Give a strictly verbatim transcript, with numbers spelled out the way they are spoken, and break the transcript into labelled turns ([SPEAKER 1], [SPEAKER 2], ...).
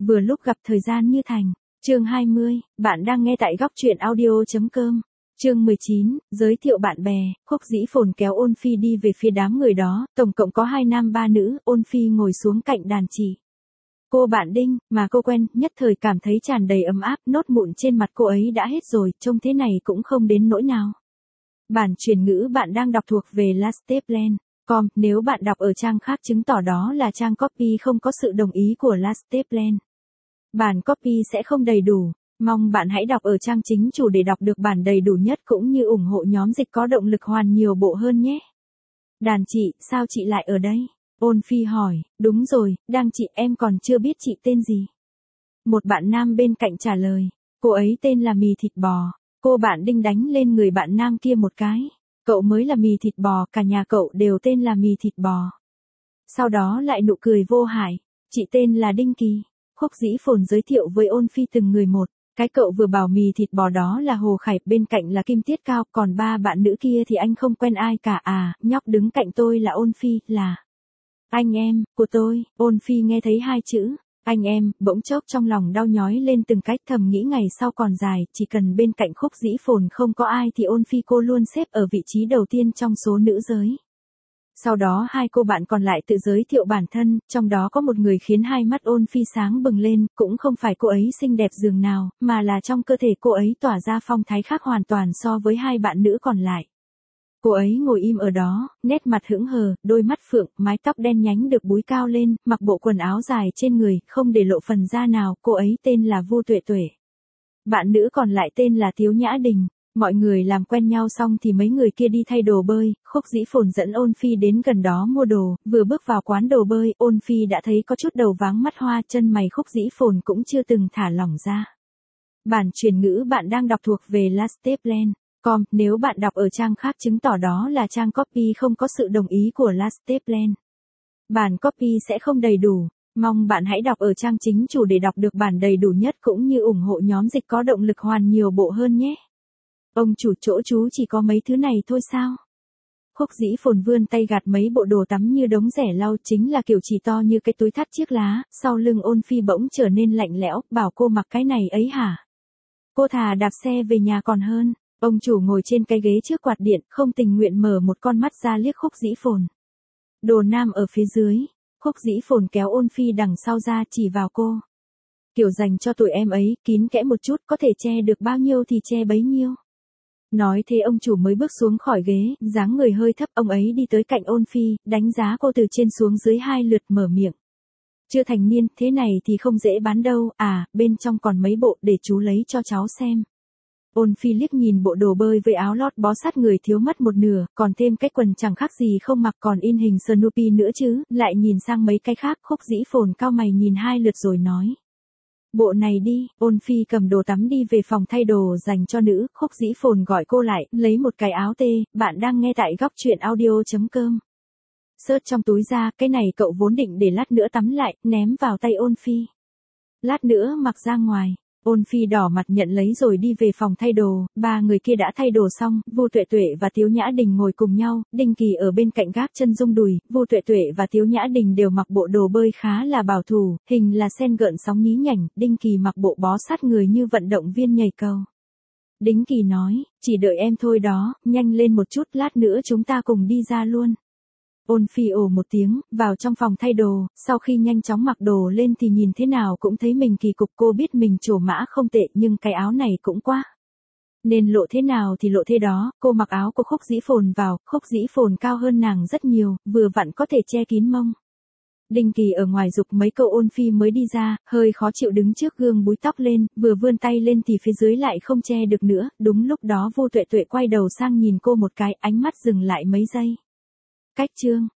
[SPEAKER 1] vừa lúc gặp thời gian như thành. Chương hai mươi, bạn đang nghe tại góc truyện audio.com. Chương mười chín, giới thiệu bạn bè. Khúc Dĩ Phồn kéo Ôn Phi đi về phía đám người đó, tổng cộng có hai nam ba nữ. Ôn Phi ngồi xuống cạnh đàn chỉ. Cô bạn Đinh, mà cô quen, nhất thời cảm thấy tràn đầy ấm áp, nốt mụn trên mặt cô ấy đã hết rồi, trông thế này cũng không đến nỗi nào. Bản truyền ngữ bạn đang đọc thuộc về lasteplan chấm com, nếu bạn đọc ở trang khác chứng tỏ đó là trang copy không có sự đồng ý của lasteplan. Bản copy sẽ không đầy đủ, mong bạn hãy đọc ở trang chính chủ để đọc được bản đầy đủ nhất cũng như ủng hộ nhóm dịch có động lực hoàn nhiều bộ hơn nhé. Đàn chị, sao chị lại ở đây? Ôn Phi hỏi, đúng rồi, đang chị, em còn chưa biết chị tên gì. Một bạn nam bên cạnh trả lời, cô ấy tên là Mì Thịt Bò. Cô bạn Đinh đánh lên người bạn nam kia một cái. Cậu mới là Mì Thịt Bò, cả nhà cậu đều tên là Mì Thịt Bò. Sau đó lại nụ cười vô hại, chị tên là Đinh Kỳ. Khúc Dĩ Phồn giới thiệu với Ôn Phi từng người một. Cái cậu vừa bảo Mì Thịt Bò đó là Hồ Khải, bên cạnh là Kim Tiết Cao, còn ba bạn nữ kia thì anh không quen ai cả à. Nhóc đứng cạnh tôi là Ôn Phi, là anh em của tôi. Ôn Phi nghe thấy hai chữ anh em, bỗng chốc trong lòng đau nhói lên từng cách, thầm nghĩ ngày sau còn dài, chỉ cần bên cạnh Khúc Dĩ Phồn không có ai thì Ôn Phi cô luôn xếp ở vị trí đầu tiên trong số nữ giới. Sau đó hai cô bạn còn lại tự giới thiệu bản thân, trong đó có một người khiến hai mắt Ôn Phi sáng bừng lên, cũng không phải cô ấy xinh đẹp dường nào, mà là trong cơ thể cô ấy tỏa ra phong thái khác hoàn toàn so với hai bạn nữ còn lại. Cô ấy ngồi im ở đó, nét mặt hững hờ, đôi mắt phượng, mái tóc đen nhánh được búi cao lên, mặc bộ quần áo dài trên người, không để lộ phần da nào. Cô ấy tên là Vu Tuệ Tuệ. Bạn nữ còn lại tên là Tiếu Nhã Đình. Mọi người làm quen nhau xong thì mấy người kia đi thay đồ bơi. Khúc Dĩ Phồn dẫn Ôn Phi đến gần đó mua đồ, vừa bước vào quán đồ bơi, Ôn Phi đã thấy có chút đầu váng mắt hoa, chân mày Khúc Dĩ Phồn cũng chưa từng thả lỏng ra. Bản truyền ngữ bạn đang đọc thuộc về lasteplan chấm com, nếu bạn đọc ở trang khác chứng tỏ đó là trang copy không có sự đồng ý của lasteplan. Bản copy sẽ không đầy đủ, mong bạn hãy đọc ở trang chính chủ để đọc được bản đầy đủ nhất cũng như ủng hộ nhóm dịch có động lực hoàn nhiều bộ hơn nhé. Ông chủ, chỗ chú chỉ có mấy thứ này thôi sao? Khúc Dĩ Phồn vươn tay gạt mấy bộ đồ tắm như đống rẻ lau, chính là kiểu chỉ to như cái túi thắt chiếc lá. Sau lưng Ôn Phi bỗng trở nên lạnh lẽo, bảo cô mặc cái này ấy hả? Cô thà đạp xe về nhà còn hơn. Ông chủ ngồi trên cái ghế trước quạt điện, không tình nguyện mở một con mắt ra liếc Khúc Dĩ Phồn. Đồ nam ở phía dưới. Khúc Dĩ Phồn kéo Ôn Phi đằng sau ra chỉ vào cô. Kiểu dành cho tụi em ấy, kín kẽ một chút, có thể che được bao nhiêu thì che bấy nhiêu. Nói thế ông chủ mới bước xuống khỏi ghế, dáng người hơi thấp, ông ấy đi tới cạnh Ôn Phi, đánh giá cô từ trên xuống dưới hai lượt, mở miệng. Chưa thành niên, thế này thì không dễ bán đâu, à, bên trong còn mấy bộ để chú lấy cho cháu xem. Ôn Phi liếc nhìn bộ đồ bơi với áo lót bó sát người thiếu mất một nửa, còn thêm cái quần chẳng khác gì không mặc, còn in hình Snoopy nữa chứ, lại nhìn sang mấy cái khác. Khúc Dĩ Phồn cau mày nhìn hai lượt rồi nói. Bộ này đi. Ôn Phi cầm đồ tắm đi về phòng thay đồ dành cho nữ. Khúc Dĩ Phồn gọi cô lại, lấy một cái áo tê. Bạn đang nghe tại góc truyện audio.com. Search trong túi ra, cái này cậu vốn định để lát nữa tắm lại, ném vào tay Ôn Phi. Lát nữa mặc ra ngoài. Ôn Phi đỏ mặt nhận lấy rồi đi về phòng thay đồ. Ba người kia đã thay đồ xong, Vu Tuệ Tuệ và Tiếu Nhã Đình ngồi cùng nhau, Đinh Kỳ ở bên cạnh gác chân rung đùi. Vu Tuệ Tuệ và Tiếu Nhã Đình đều mặc bộ đồ bơi khá là bảo thủ, hình là sen gợn sóng nhí nhảnh. Đinh Kỳ mặc bộ bó sát người như vận động viên nhảy cầu. Đinh Kỳ nói, chỉ đợi em thôi đó, nhanh lên một chút, lát nữa chúng ta cùng đi ra luôn. Ôn Phi ồ một tiếng, vào trong phòng thay đồ, sau khi nhanh chóng mặc đồ lên thì nhìn thế nào cũng thấy mình kỳ cục. Cô biết mình trổ mã không tệ nhưng cái áo này cũng quá. Nên lộ thế nào thì lộ thế đó, cô mặc áo của Khúc Dĩ Phồn vào, Khúc Dĩ Phồn cao hơn nàng rất nhiều, vừa vặn có thể che kín mông. Đinh Kỳ ở ngoài giục mấy câu Ôn Phi mới đi ra, hơi khó chịu đứng trước gương búi tóc lên, vừa vươn tay lên thì phía dưới lại không che được nữa. Đúng lúc đó Vu Tuệ Tuệ quay đầu sang nhìn cô một cái, ánh mắt dừng lại mấy giây. Cách chương.